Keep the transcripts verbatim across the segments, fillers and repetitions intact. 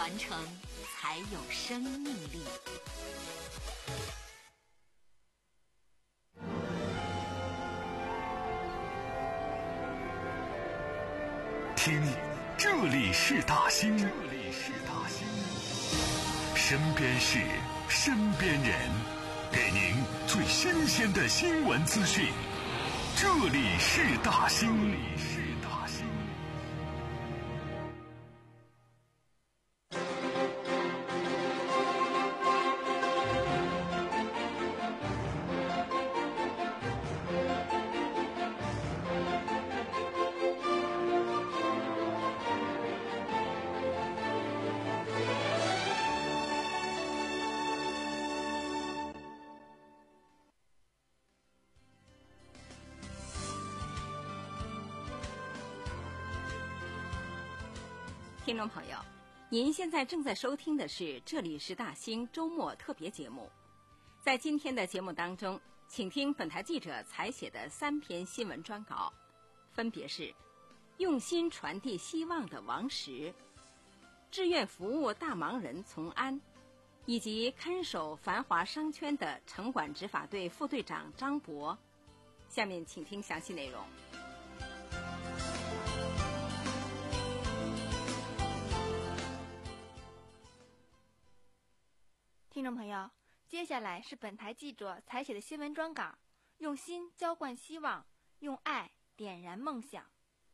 传承才有生命力。 听，这里是大兴，这里是大兴，身边事，身边人，给您最新鲜的新闻资讯。这里是大兴，这里是大兴。 听众朋友，您现在正在收听的是这里是大兴周末特别节目。在今天的节目当中，请听本台记者采写的三篇新闻专稿，分别是用心传递希望的王石、志愿服务大忙人从安，以及看守繁华商圈的城管执法队副队长张博。下面请听详细内容。 听众朋友，接下来是本台记者采写的新闻专稿，用心浇灌希望，用爱点燃梦想。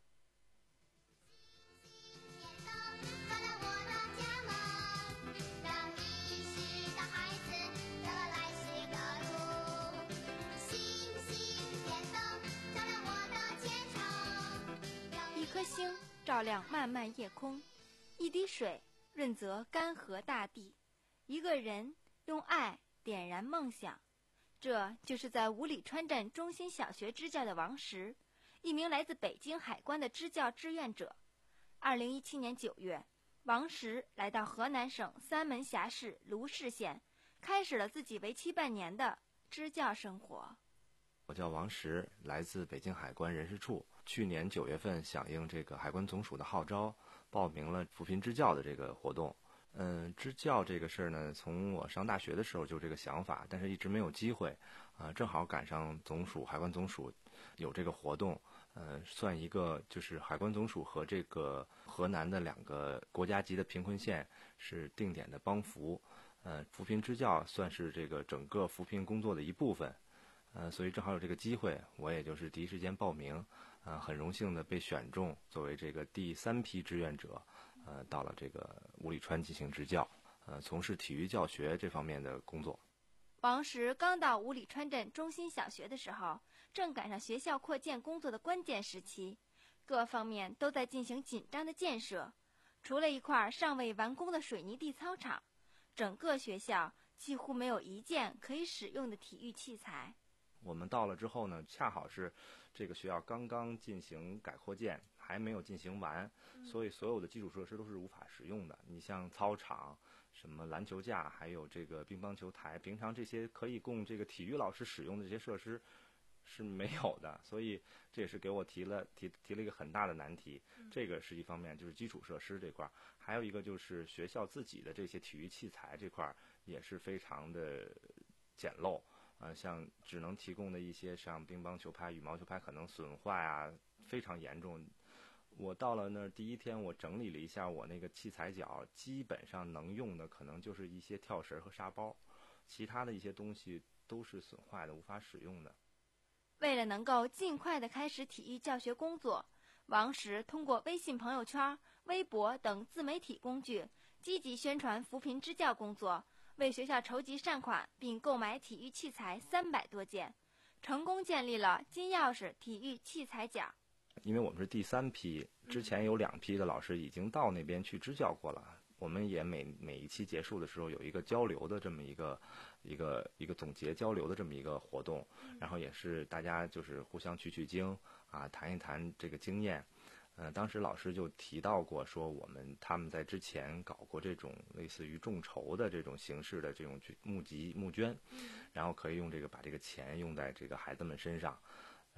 一颗星照亮漫漫夜空，一滴水润泽干涸大地，一个人用爱点燃梦想。这就是在五里川镇中心小学支教的王石，一名来自北京海关的支教志愿者。二零一七年九月，王石来到河南省三门峡市卢氏县，开始了自己为期半年的支教生活。 我叫王石，来自北京海关人事处。去年九月份响应这个海关总署的号召，报名了扶贫支教的这个活动。嗯，支教这个事儿呢，从我上大学的时候就这个想法，但是一直没有机会啊、呃。正好赶上总署海关总署有这个活动，呃，算一个就是海关总署和这个河南的两个国家级的贫困县是定点的帮扶，呃，扶贫支教算是这个整个扶贫工作的一部分。呃，所以正好有这个机会，我也就是第一时间报名，呃，很荣幸的被选中，作为这个第三批志愿者，呃，到了这个五里川进行支教，呃，从事体育教学这方面的工作。 王石刚到五里川镇中心小学的时候，正赶上学校扩建工作的关键时期，各方面都在进行紧张的建设。除了一块尚未完工的水泥地操场，整个学校几乎没有一件可以使用的体育器材。 我们到了之后呢，恰好是这个学校刚刚进行改扩建，还没有进行完，所以所有的基础设施都是无法使用的。你像操场、什么篮球架，还有这个乒乓球台，平常这些可以供这个体育老师使用的这些设施是没有的，所以这也是给我提了提提了一个很大的难题。这个是一方面，就是基础设施这块，还有一个就是学校自己的这些体育器材这块也是非常的简陋。呃，像只能提供的一些像乒乓球拍、羽毛球拍可能损坏啊，非常严重。我到了那儿第一天，我整理了一下我那个器材角，基本上能用的可能就是一些跳绳和沙包，其他的一些东西都是损坏的，无法使用的。 为了能够尽快地开始体育教学工作，王石通过微信朋友圈、微博等自媒体工具，积极宣传扶贫支教工作，为学校筹集善款，并购买体育器材三百多件，成功建立了金钥匙体育器材角。 因为我们是第三批，之前有两批的老师已经到那边去支教过了。我们也每每一期结束的时候有一个交流的这么一个一个一个总结交流的这么一个活动，然后也是大家就是互相取取经啊，谈一谈这个经验。呃，当时老师就提到过，说我们他们在之前搞过这种类似于众筹的这种形式的这种募集募捐，然后可以用这个把这个钱用在这个孩子们身上。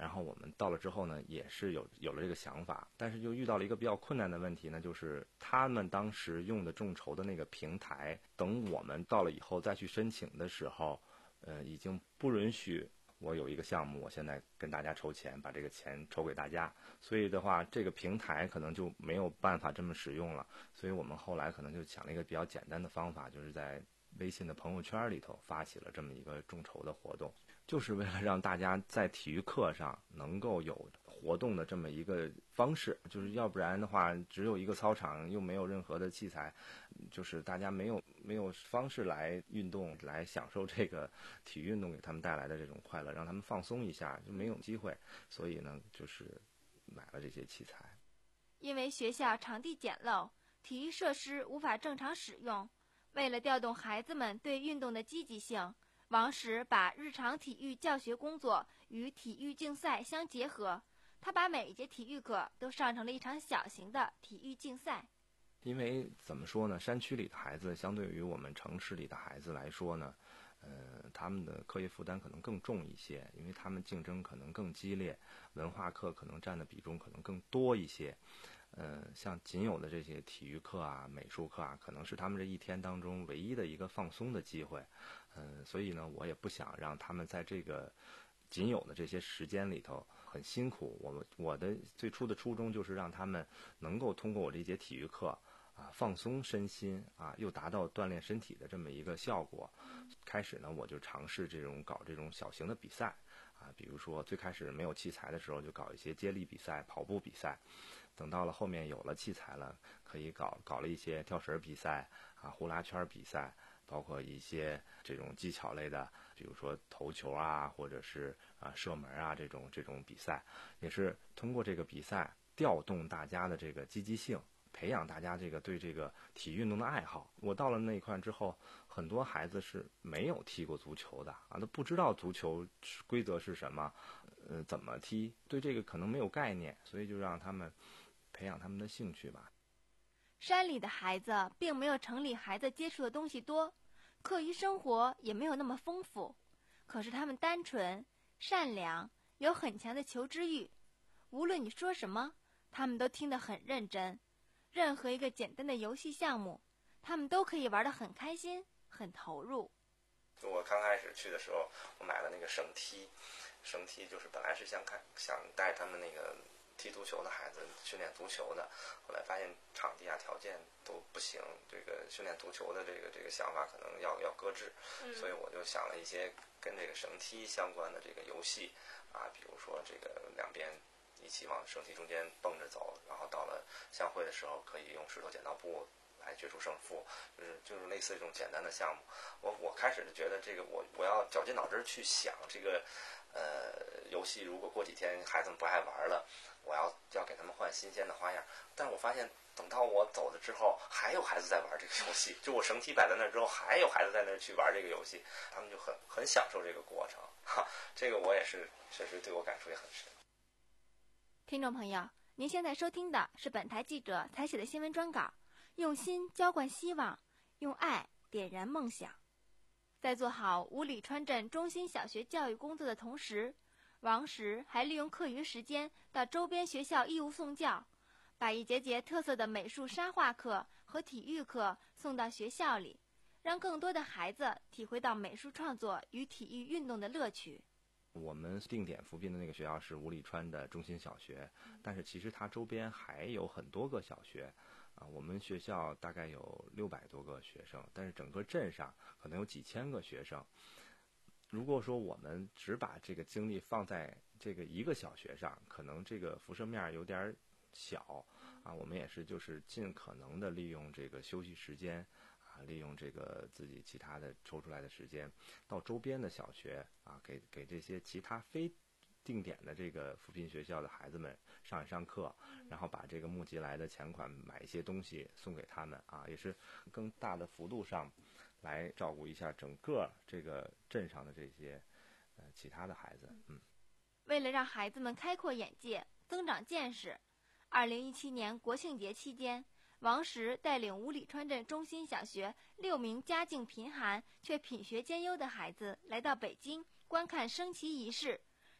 然后我们到了之后呢，也是有有了这个想法，但是就遇到了一个比较困难的问题呢，就是他们当时用的众筹的那个平台，等我们到了以后再去申请的时候，呃，已经不允许我有一个项目，我现在跟大家筹钱，把这个钱筹给大家，所以的话，这个平台可能就没有办法这么使用了。所以我们后来可能就想了一个比较简单的方法，就是在微信的朋友圈里头发起了这么一个众筹的活动，就是为了让大家在体育课上能够有活动的这么一个方式，就是要不然的话，只有一个操场，又没有任何的器材，就是大家没有没有方式来运动，来享受这个体育运动给他们带来的这种快乐，让他们放松一下，就没有机会。所以呢，就是买了这些器材。 因为学校场地简陋，体育设施无法正常使用，为了调动孩子们对运动的积极性，王石把日常体育教学工作与体育竞赛相结合，他把每一节体育课都上成了一场小型的体育竞赛。 因为怎么说呢，山区里的孩子相对于我们城市里的孩子来说呢，呃，他们的课业负担可能更重一些，因为他们竞争可能更激烈，文化课可能占的比重可能更多一些。呃，像仅有的这些体育课啊、美术课啊，可能是他们这一天当中唯一的一个放松的机会。嗯、呃，所以呢，我也不想让他们在这个仅有的这些时间里头很辛苦。我们我的最初的初衷就是让他们能够通过我这节体育课啊放松身心啊，又达到锻炼身体的这么一个效果。开始呢，我就尝试这种搞这种小型的比赛啊，比如说最开始没有器材的时候，就搞一些接力比赛、跑步比赛。等到了后面有了器材了，可以搞搞了一些跳绳比赛啊、呼啦圈比赛，包括一些这种技巧类的，比如说投球啊，或者是啊射门啊这种这种比赛，也是通过这个比赛调动大家的这个积极性，培养大家这个对这个体育运动的爱好。我到了那一块之后，很多孩子是没有踢过足球的啊，都不知道足球规则是什么，呃，怎么踢，对这个可能没有概念，所以就让他们培养他们的兴趣吧。 山里的孩子并没有城里孩子接触的东西多，课余生活也没有那么丰富，可是他们单纯、善良，有很强的求知欲。无论你说什么，他们都听得很认真。任何一个简单的游戏项目，他们都可以玩得很开心、很投入。 我刚开始去的时候，我买了那个绳梯，绳梯就是本来是想看想带他们那个踢足球的孩子训练足球的，后来发现场地啊条件都不行，这个训练足球的这个这个想法可能要要搁置，嗯、所以我就想了一些跟这个绳梯相关的这个游戏啊，比如说这个两边一起往绳梯中间蹦着走，然后到了相会的时候可以用石头剪刀布来决出胜负，就是就是类似这种简单的项目。我我开始就觉得这个我我要绞尽脑汁去想这个呃游戏，如果过几天孩子们不爱玩了，我要要给他们换新鲜的花样。但是我发现等到我走了之后，还有孩子在玩这个游戏，就我绳梯摆在那儿之后，还有孩子在那儿去玩这个游戏，他们就很很享受这个过程。哈，这个我也是确实对我感触也很深。 听众朋友，您现在收听的是本台记者采写的新闻专稿，用心浇灌希望，用爱点燃梦想。在做好五里川镇中心小学教育工作的同时，王石还利用课余时间到周边学校义务送教，把一节节特色的美术沙画课和体育课送到学校里，让更多的孩子体会到美术创作与体育运动的乐趣。 我们定点扶贫的那个学校是五里川的中心小学，但是其实它周边还有很多个小学啊。我们学校大概有六百多个学生，但是整个镇上可能有几千个学生。如果说我们只把这个精力放在这个一个小学上，可能这个辐射面有点小啊。我们也是就是尽可能的利用这个休息时间啊，利用这个自己其他的抽出来的时间，到周边的小学啊，给给这些其他非定点的这个扶贫学校的孩子们上一上课，然后把这个募集来的钱款买一些东西送给他们啊，也是更大的幅度上来照顾一下整个这个镇上的这些呃其他的孩子。嗯， 为了让孩子们开阔眼界、增长见识，二零一七年国庆节期间，王石带领五里川镇中心小学六名家境贫寒却品学兼优的孩子来到北京观看升旗仪式，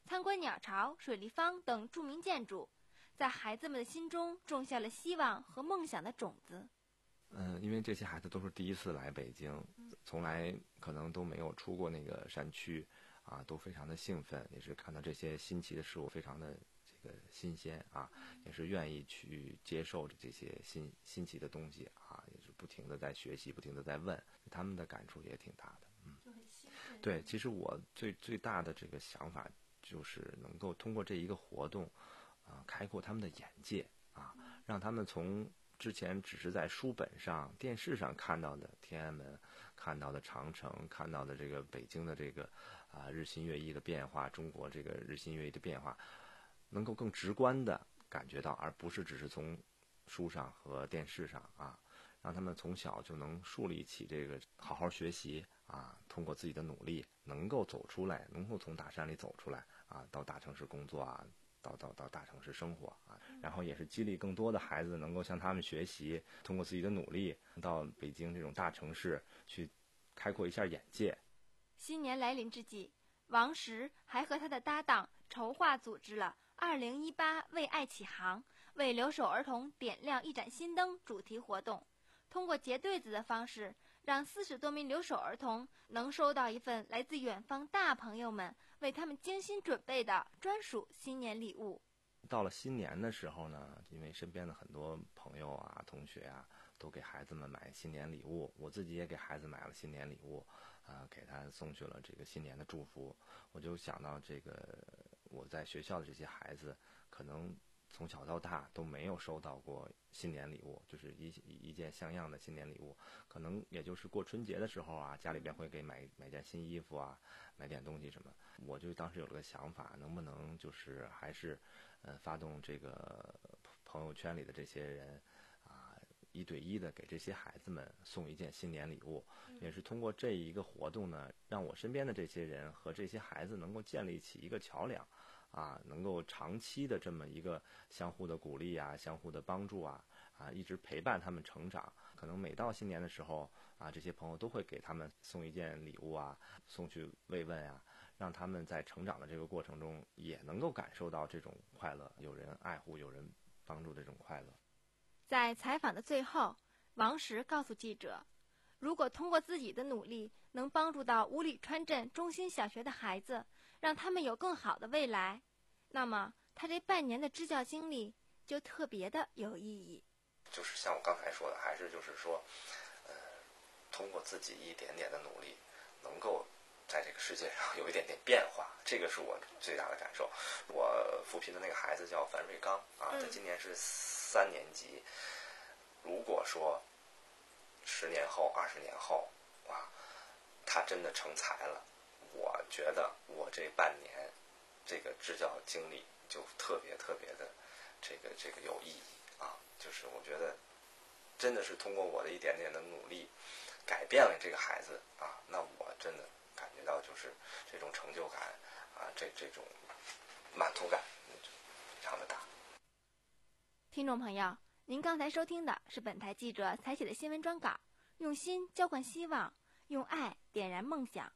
参观鸟巢、水立方等著名建筑，在孩子们的心中种下了希望和梦想的种子。 嗯，因为这些孩子都是第一次来北京，从来可能都没有出过那个山区，啊，都非常的兴奋，也是看到这些新奇的事物，非常的这个新鲜啊，也是愿意去接受这些新新奇的东西啊，也是不停的在学习，不停的在问，他们的感触也挺大的。嗯，对，其实我最最大的这个想法就是能够通过这一个活动，啊，开阔他们的眼界啊，让他们从之前只是在书本上、电视上看到的天安门、看到的长城、看到的这个北京的这个啊日新月异的变化，中国这个日新月异的变化，能够更直观的感觉到，而不是只是从书上和电视上啊，让他们从小就能树立起这个好好学习啊，通过自己的努力能够走出来，能够从大山里走出来啊，到大城市工作啊。到到到大城市生活啊，然后也是激励更多的孩子能够向他们学习，通过自己的努力到北京这种大城市去开阔一下眼界。 新年来临之际，王石还和他的搭档筹划组织了二零一八为爱启航，为留守儿童点亮一盏新灯主题活动，通过结对子的方式，让四十多名留守儿童能收到一份来自远方大朋友们为他们精心准备的专属新年礼物。 到了新年的时候呢，因为身边的很多朋友啊、同学啊，都给孩子们买新年礼物，我自己也给孩子买了新年礼物，啊、呃，给他送去了这个新年的祝福。我就想到这个我在学校的这些孩子，可能从小到大都没有收到过新年礼物，就是一一件像样的新年礼物，可能也就是过春节的时候啊，家里边会给买买件新衣服啊，买点东西什么。我就当时有了个想法，能不能就是还是呃发动这个朋友圈里的这些人啊，一对一的给这些孩子们送一件新年礼物，也是通过这一个活动呢，让我身边的这些人和这些孩子能够建立起一个桥梁。啊，能够长期的这么一个相互的鼓励啊，相互的帮助啊，啊，一直陪伴他们成长。可能每到新年的时候啊，这些朋友都会给他们送一件礼物啊，送去慰问啊，让他们在成长的这个过程中也能够感受到这种快乐，有人爱护，有人帮助这种快乐。 在采访的最后，王石告诉记者，如果通过自己的努力能帮助到五里川镇中心小学的孩子，让他们有更好的未来，那么他这半年的支教经历就特别的有意义。 就是像我刚才说的，还是就是说呃，通过自己一点点的努力，能够在这个世界上有一点点变化，这个是我最大的感受。我扶贫的那个孩子叫樊瑞刚啊，他今年是三年级。如果说十年后、二十年后，哇，他真的成才了，我觉得我这半年这个支教经历就特别特别的这个这个有意义啊！就是我觉得真的是通过我的一点点的努力，改变了这个孩子啊，那我真的感觉到就是这种成就感啊，这这种满足感非常的大。 听众朋友，您刚才收听的是本台记者采写的新闻专稿，用心浇灌希望，用爱点燃梦想。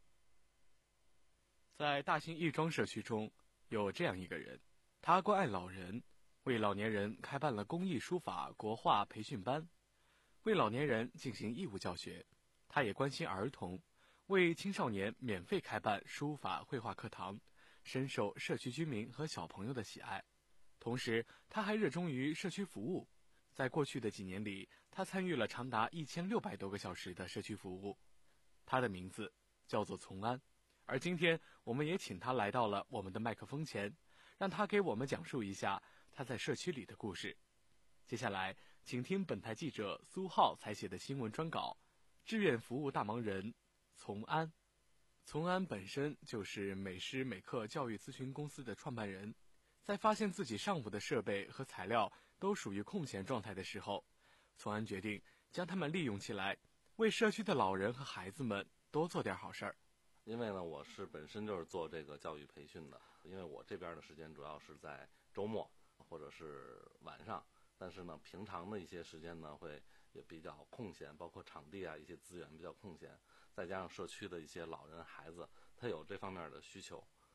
在大兴亦庄社区中，有这样一个人，他关爱老人，为老年人开办了公益书法国画培训班，为老年人进行义务教学。他也关心儿童，为青少年免费开办书法绘画课堂，深受社区居民和小朋友的喜爱。同时，他还热衷于社区服务。在过去的几年里，他参与了长达一千六百多个小时的社区服务。他的名字叫做从安，而今天我们也请他来到了我们的麦克风前，让他给我们讲述一下他在社区里的故事。接下来，请听本台记者苏浩采写的新闻专稿《志愿服务大忙人从安》。从安本身就是美诗美课教育咨询公司的创办人，在发现自己上午的设备和材料都属于空闲状态的时候，从安决定将它们利用起来，为社区的老人和孩子们多做点好事儿。 因为呢，我是本身就是做这个教育培训的，因为我这边的时间主要是在周末或者是晚上，但是呢，平常的一些时间呢，会也比较空闲，包括场地啊一些资源比较空闲，再加上社区的一些老人孩子，他有这方面的需求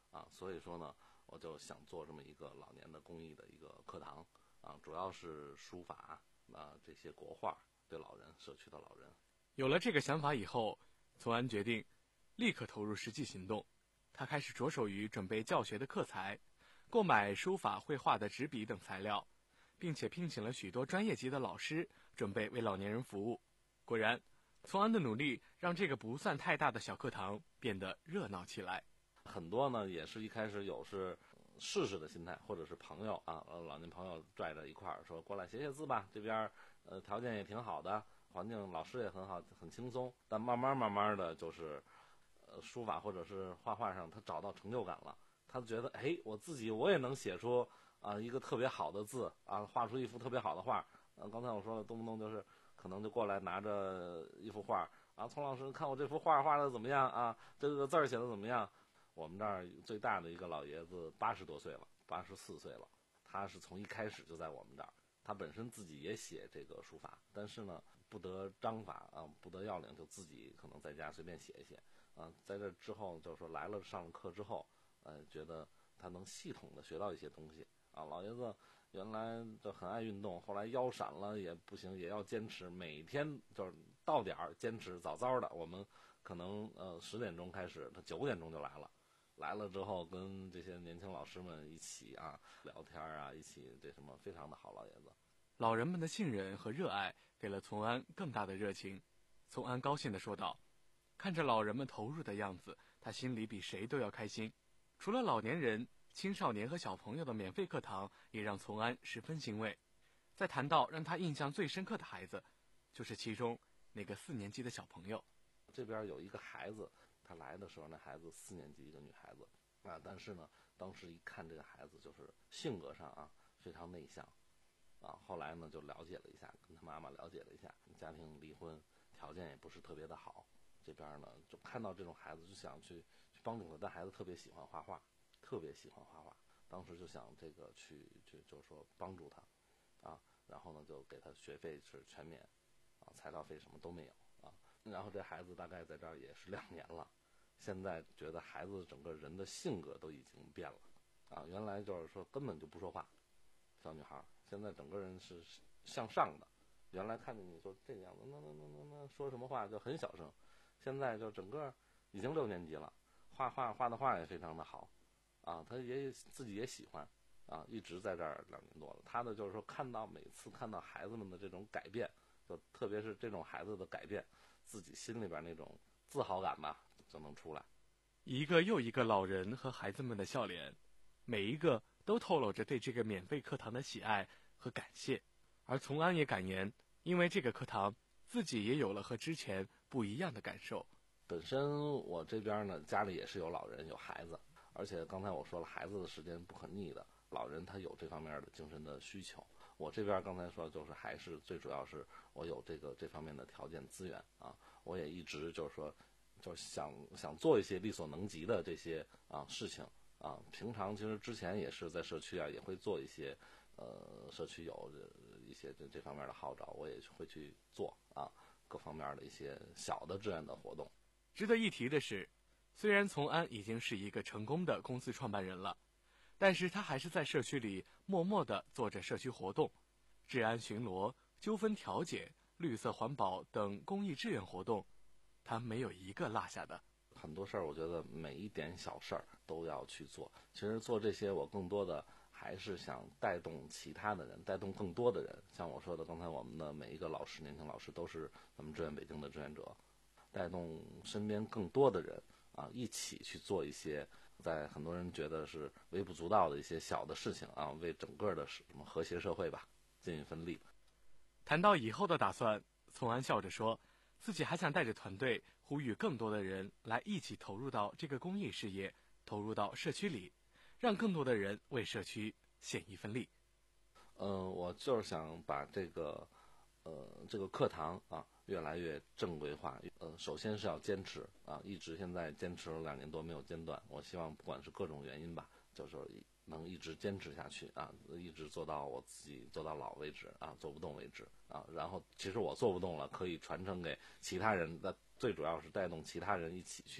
啊，所以说呢，我就想做这么一个老年的公益的一个课堂啊，主要是书法啊这些国画对老人社区的老人。 有了这个想法以后，从安决定立刻投入实际行动。他开始着手于准备教学的课材，购买书法绘画的纸笔等材料，并且聘请了许多专业级的老师，准备为老年人服务。果然，从安的努力让这个不算太大的小课堂变得热闹起来。 很多呢也是一开始有是试试的心态，或者是朋友啊，老年朋友拽着一块儿说过来写写字吧，这边呃条件也挺好的，环境老师也很好，很轻松。但慢慢慢慢的就是呃书法或者是画画上他找到成就感了，他觉得哎我自己我也能写出啊、呃、一个特别好的字啊，画出一幅特别好的画。呃刚才我说了，动不动就是可能就过来拿着一幅画啊，丛老师看我这幅画画的怎么样啊，这个字儿写的怎么样。我们这儿最大的一个老爷子八十多岁了，八十四岁了，他是从一开始就在我们这儿，他本身自己也写这个书法，但是呢不得章法啊，不得要领，就自己可能在家随便写一写啊。在这之后就是说来了上了课之后，呃，觉得他能系统的学到一些东西啊。老爷子原来就很爱运动，后来腰闪了也不行，也要坚持，每天就是到点儿坚持，早早的我们可能呃十点钟开始，他九点钟就来了。来了之后跟这些年轻老师们一起啊聊天啊，一起这什么非常的好。老爷子老人们的信任和热爱给了从安更大的热情。从安高兴地说道，看着老人们投入的样子，他心里比谁都要开心。除了老年人、青少年和小朋友的免费课堂也让从安十分欣慰。再谈到让他印象最深刻的孩子，就是其中那个四年级的小朋友。 这边有一个孩子，他来的时候，那孩子四年级，一个女孩子啊，但是呢，当时一看这个孩子就是性格上啊非常内向啊。后来呢就了解了一下，跟他妈妈了解了一下，家庭离婚，条件也不是特别的好。这边呢就看到这种孩子就想去去帮助他，但孩子特别喜欢画画，特别喜欢画画。当时就想这个去去就是说帮助他啊，然后呢就给他学费是全免啊，材料费什么都没有啊。然后这孩子大概在这儿也是两年了，现在觉得孩子整个人的性格都已经变了啊，原来就是说根本就不说话，小女孩现在整个人是向上的，原来看见你说这个样子，那那那那那说什么话就很小声，现在就整个已经六年级了，画画画的画也非常的好啊，他也自己也喜欢啊，一直在这儿两年多了。他的就是说看到每次看到孩子们的这种改变，就特别是这种孩子的改变，自己心里边那种自豪感吧就能出来。 一个又一个老人和孩子们的笑脸，每一个都透露着对这个免费课堂的喜爱和感谢。而从安也感言，因为这个课堂，自己也有了和之前不一样的感受。 本身我这边呢，家里也是有老人有孩子，而且刚才我说了，孩子的时间不可逆的，老人他有这方面的精神的需求。我这边刚才说就是还是最主要是我有这个这方面的条件资源啊，我也一直就是说就是想想做一些力所能及的这些啊事情啊。平常其实之前也是在社区啊也会做一些呃社区有一些这这方面的号召，我也会去做啊各方面的一些小的志愿的活动。 值得一提的是，虽然从安已经是一个成功的公司创办人了，但是他还是在社区里默默地做着社区活动，治安巡逻、纠纷调解、绿色环保等公益志愿活动，他没有一个落下的。 很多事儿我觉得每一点小事儿都要去做，其实做这些我更多的还是想带动其他的人，带动更多的人。像我说的刚才我们的每一个老师，年轻老师都是咱们志愿北京的志愿者，带动身边更多的人啊，一起去做一些在很多人觉得是微不足道的一些小的事情啊，为整个的什么和谐社会吧尽一份力。 谈到以后的打算，从安笑着说，自己还想带着团队呼吁更多的人来一起投入到这个公益事业，投入到社区里，让更多的人为社区献一份力。 嗯、呃，我就是想把这个呃这个课堂啊越来越正规化。呃，首先是要坚持啊，一直现在坚持了两年多没有间断。我希望不管是各种原因吧，就是能一直坚持下去啊，一直做到我自己做到老为止啊，做不动为止啊。然后其实我做不动了，可以传承给其他人，那最主要是带动其他人一起去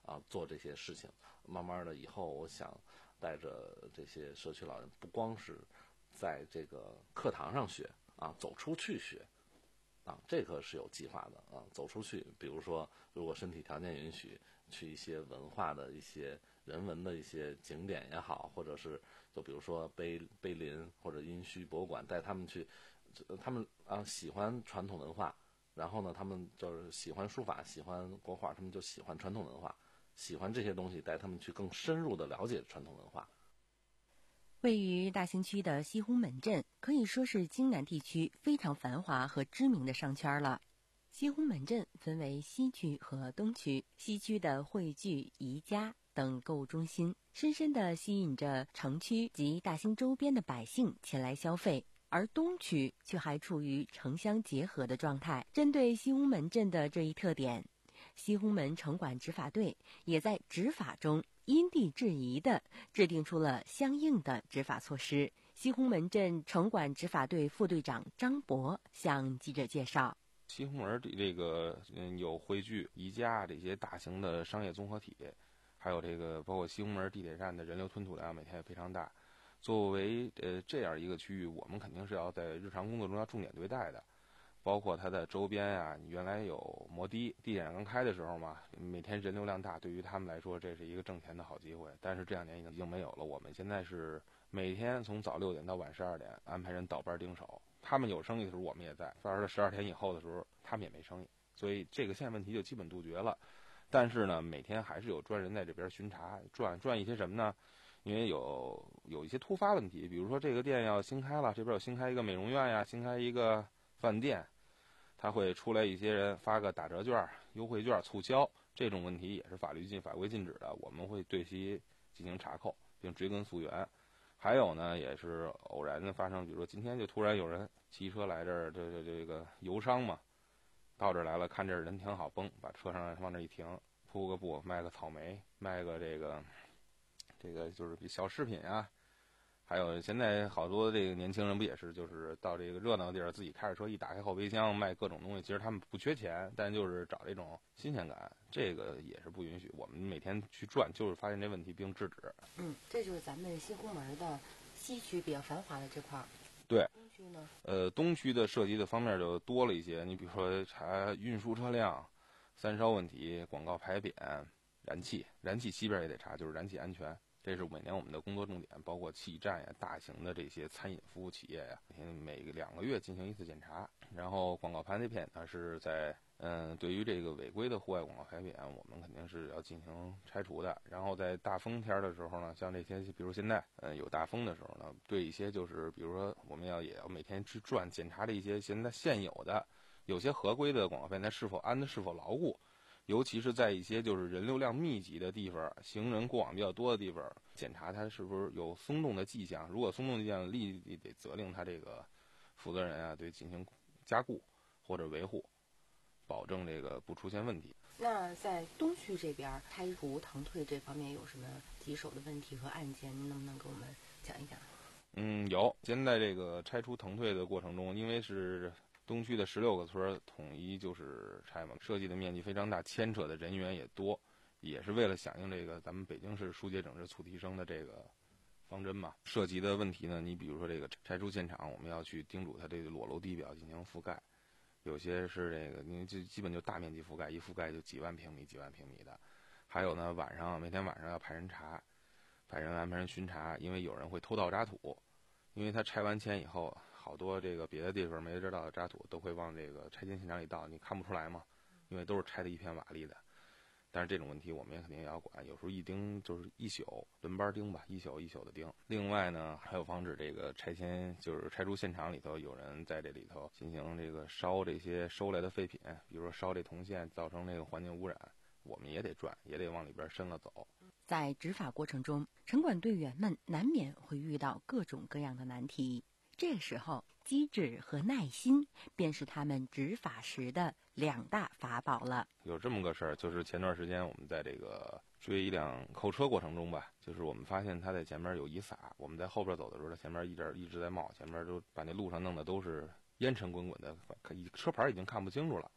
啊做这些事情。慢慢的以后，我想带着这些社区老人，不光是在这个课堂上学啊，走出去学。啊，这个是有计划的啊，走出去，比如说，如果身体条件允许，去一些文化的一些人文的一些景点也好，或者是就比如说碑碑林或者殷墟博物馆，带他们去，他们啊喜欢传统文化，然后呢，他们就是喜欢书法，喜欢国画，他们就喜欢传统文化，喜欢这些东西，带他们去更深入的了解传统文化。 位于大兴区的西红门镇可以说是京南地区非常繁华和知名的商圈了。西红门镇分为西区和东区，西区的汇聚、宜家等购物中心，深深地吸引着城区及大兴周边的百姓前来消费，而东区却还处于城乡结合的状态。针对西红门镇的这一特点，西红门城管执法队也在执法中因地制宜地制定出了相应的执法措施。西红门镇城管执法队副队长张博向记者介绍， 西红门这个嗯有汇聚、宜家这些大型的商业综合体，还有这个包括西红门地铁站的人流吞吐量每天也非常大。作为呃这样一个区域，我们肯定是要在日常工作中要重点对待的。包括它的周边啊，你原来有摩的地铁刚开的时候嘛，每天人流量大，对于他们来说这是一个挣钱的好机会。但是这两年已经已经没有了。我们现在是每天从早六点到晚十二点安排人倒班盯守，他们有生意的时候我们也在，到了十二点以后的时候他们也没生意，所以这个现在问题就基本杜绝了。但是呢，每天还是有专人在这边巡查，转转一些什么呢？因为有有一些突发问题，比如说这个店要新开了，这边有新开一个美容院呀，新开一个饭店。他会出来一些人发个打折券、优惠券、促销，这种问题也是法律禁法规禁止的，我们会对其进行查扣并追根溯源。还有呢，也是偶然的发生，比如说今天就突然有人骑车来这儿，这这这个游商嘛，到这儿来了，看这儿人挺好，崩把车上往这一停，铺个布卖个草莓，卖个这个这个就是小饰品啊。还有现在好多这个年轻人不也是，就是到这个热闹地儿自己开着车一打开后备箱卖各种东西，其实他们不缺钱，但就是找这种新鲜感，这个也是不允许。我们每天去转，就是发现这问题并制止。 嗯，这就是咱们西红门的西区比较繁华的这块儿。 对。 东区呢？ 呃，东区的涉及的方面就多了一些。你比如说查运输车辆、三烧问题、广告牌匾、燃气，燃气西边也得查，就是燃气安全。这是每年我们的工作重点，包括气站呀、大型的这些餐饮服务企业呀，每两个月进行一次检查。然后广告牌匾呢是在嗯、呃，对于这个违规的户外广告牌匾，我们肯定是要进行拆除的。然后在大风天的时候呢，像这些，比如现在呃有大风的时候呢，对一些就是比如说我们要也要每天去转检查这一些现在现有的有些合规的广告牌，它是否安的是否牢固。尤其是在一些就是人流量密集的地方，行人过往比较多的地方，检查它是不是有松动的迹象。如果松动迹象，立即得责令他这个负责人啊，对进行加固或者维护，保证这个不出现问题。 那在东区这边拆除腾退这方面有什么棘手的问题和案件？您能不能给我们讲一讲？ 嗯，有。现在这个拆除腾退的过程中，因为是东区的十六个村统一就是拆嘛，设计的面积非常大，牵扯的人员也多，也是为了响应这个咱们北京市疏解整治促提升的这个方针嘛。涉及的问题呢，你比如说这个拆除现场，我们要去叮嘱它这个裸露地表进行覆盖，有些是这个你就基本就大面积覆盖，一覆盖就几万平米、几万平米的。还有呢，晚上每天晚上要派人查，派人安排人巡查，因为有人会偷盗渣土，因为他拆完迁以后。好多这个别的地方没人道的渣土都会往这个拆迁现场里倒，你看不出来嘛，因为都是拆的一片瓦砾的。但是这种问题我们也肯定也要管，有时候一盯就是一宿，轮班盯吧，一宿一宿的盯。另外呢，还有防止这个拆迁，就是拆除现场里头有人在这里头进行这个烧这些收来的废品，比如说烧这铜线，造成这个环境污染，我们也得转，也得往里边深了走。 在执法过程中，城管队员们难免会遇到各种各样的难题。这时候，机智和耐心便是他们执法时的两大法宝了。 有这么个事儿，就是前段时间我们在这个追一辆扣车过程中吧，就是我们发现他在前面有遗撒，我们在后边走的时候，他前面一直一直在冒，前面就把那路上弄的都是烟尘滚滚的，车牌已经看不清楚了。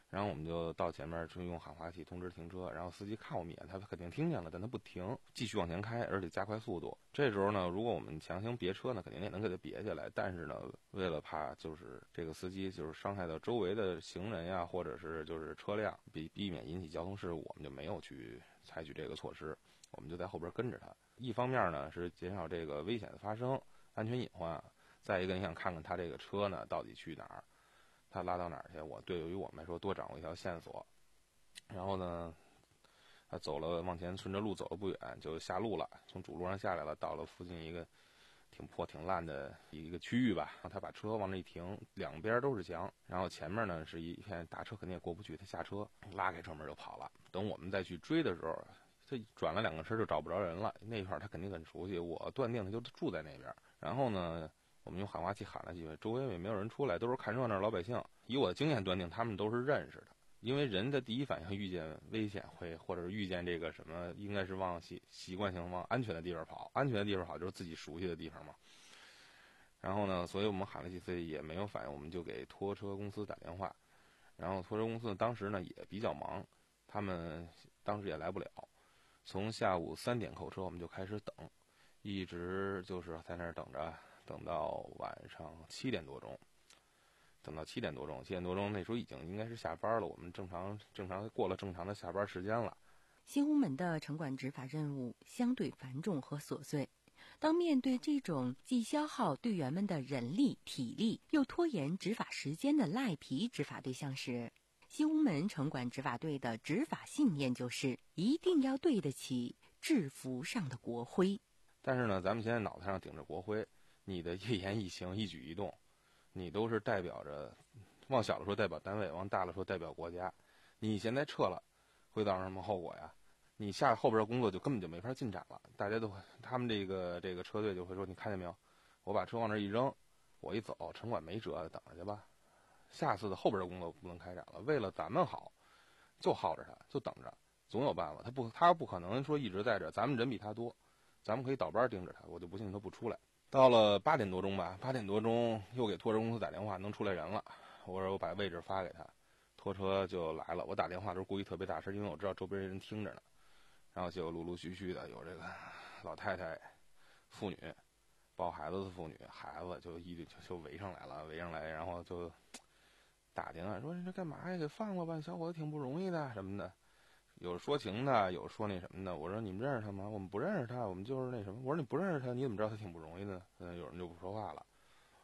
然后我们就到前面就用喊话器通知停车，然后司机看我们一眼，他肯定听见了，但他不停，继续往前开，而且加快速度。这时候呢，如果我们强行别车呢，肯定也能给他别下来，但是呢，为了怕就是这个司机就是伤害到周围的行人呀，或者是就是车辆，避避免引起交通事故，我们就没有去采取这个措施，我们就在后边跟着他。一方面呢是减少这个危险的发生，安全隐患；再一个，你想看看他这个车呢到底去哪儿。他拉到哪儿去？我对于我们来说多掌握一条线索。然后呢，他走了，往前顺着路走了不远，就下路了，从主路上下来了，到了附近一个挺破挺烂的一个区域吧。然后他把车往那一停，两边都是墙，然后前面呢是一片大车肯定也过不去，他下车拉开车门就跑了。等我们再去追的时候，他转了两个车就找不着人了。那块儿他肯定很熟悉，我断定他就住在那边。然后呢，我们用喊话器喊了几回，周围也没有人出来，都是看热闹老百姓。以我的经验断定，他们都是认识的，因为人的第一反应遇见危险会，或者是遇见这个什么，应该是往习习惯性往安全的地方跑，安全的地方跑就是自己熟悉的地方嘛。然后呢，所以我们喊了几次也没有反应，我们就给拖车公司打电话。然后拖车公司当时呢也比较忙，他们当时也来不了。从下午三点扣车，我们就开始等，一直就是在那儿等着。等到晚上七点多钟，等到七点多钟，七点多钟那时候已经应该是下班了，我们正常正常过了正常的下班时间了。 新红门的城管执法任务相对繁重和琐碎，当面对这种既消耗队员们的人力体力，又拖延执法时间的赖皮执法对象时，新红门城管执法队的执法信念就是一定要对得起制服上的国徽。 但是呢，咱们现在脑袋上顶着国徽，你的一言一行一举一动，你都是代表着，往小了说代表单位，往大了说代表国家。你现在撤了，会造成什么后果呀？你下后边的工作就根本就没法进展了。大家都会，他们这个这个车队就会说，你看见没有？我把车往那一扔，我一走，城管没辙，等着去吧。下次的后边的工作不能开展了。为了咱们好，就耗着他，就等着，总有办法。他不，他不可能说一直在这，咱们人比他多，咱们可以倒班盯着他，我就不信他不出来。到了八点多钟吧，八点多钟又给拖车公司打电话，能出来人了。我说我把位置发给他，拖车就来了。我打电话都是故意特别大声，因为我知道周边人听着呢。然后就陆陆续续的有这个老太太、妇女、抱孩子的妇女、孩子就一就就围上来了，围上来，然后就打电话说你这干嘛呀？给放了吧，小伙子挺不容易的什么的。有说情的，有说那什么的。我说你们认识他吗？我们不认识他，我们就是那什么。我说你不认识他，你怎么知道他挺不容易的？嗯，有人就不说话了。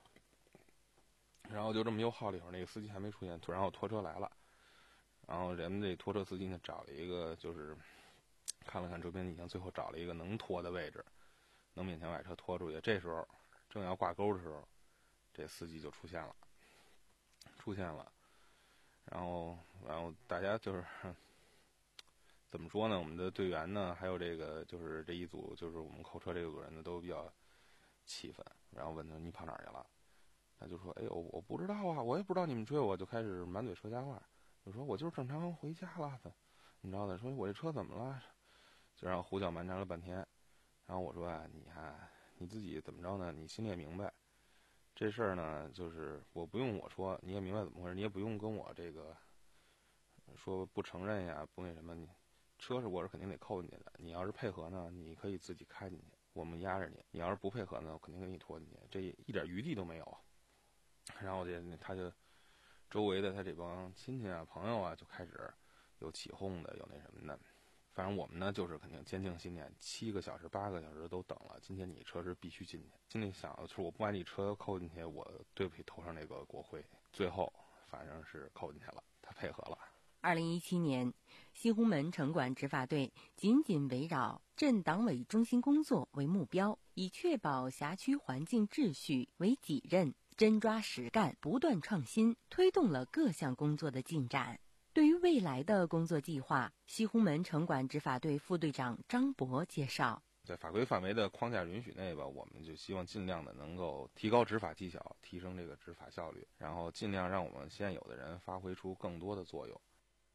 然后就这么又耗了一会儿，那个司机还没出现，突然后拖车来了，然后人们这拖车司机呢找了一个，就是看了看周边地形，最后找了一个能拖的位置，能勉强把车拖出去。这时候正要挂钩的时候，这司机就出现了，出现了，然后然后大家就是。怎么说呢？我们的队员呢，还有这个就是这一组，就是我们扣车这个组人呢，都比较气愤。然后问他你跑哪儿去了？他就说：“哎呦，我不知道啊，我也不知道你们追我。”就开始满嘴说瞎话，就说我就是正常回家了。你知道的，说我这车怎么了？就让胡搅蛮缠了半天。然后我说啊，你看你自己怎么着呢？你心里也明白，这事儿呢，就是我不用我说，你也明白怎么回事，你也不用跟我这个说不承认呀，不那什么你。车是我是肯定得扣进去的，你要是配合呢，你可以自己开进去，我们压着你；你要是不配合呢，我肯定给你拖进去，这一点余地都没有。然后这他就周围的他这帮亲戚啊、朋友啊，就开始有起哄的，有那什么的。反正我们呢，就是肯定坚定信念，七个小时、八个小时都等了。今天你车是必须进去，心里想的是我不把你车扣进去，我对不起头上那个国徽。最后反正是扣进去了，他配合了。 二零一七年，新红门城管执法队紧紧围绕镇党委中心工作为目标，以确保辖区环境秩序为己任，真抓实干，不断创新，推动了各项工作的进展。对于未来的工作计划，西红门城管执法队副队长张博介绍， 在法规范围的框架允许内吧，我们就希望尽量的能够提高执法绩效，提升这个执法效率，然后尽量让我们现有的人发挥出更多的作用。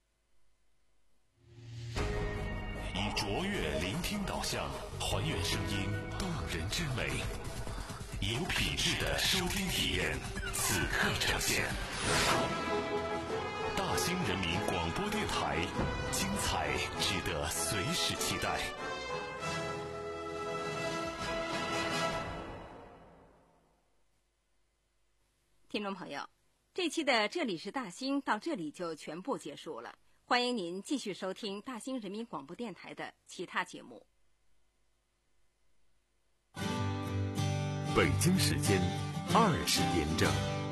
以卓越聆听导向，还原声音动人之美，有品质的收听体验，此刻呈现。大型兴人民广播电台，精彩值得随时期待。 听众朋友，这期的这里是大兴到这里就全部结束了，欢迎您继续收听大兴人民广播电台的其他节目。 北京时间二十点整。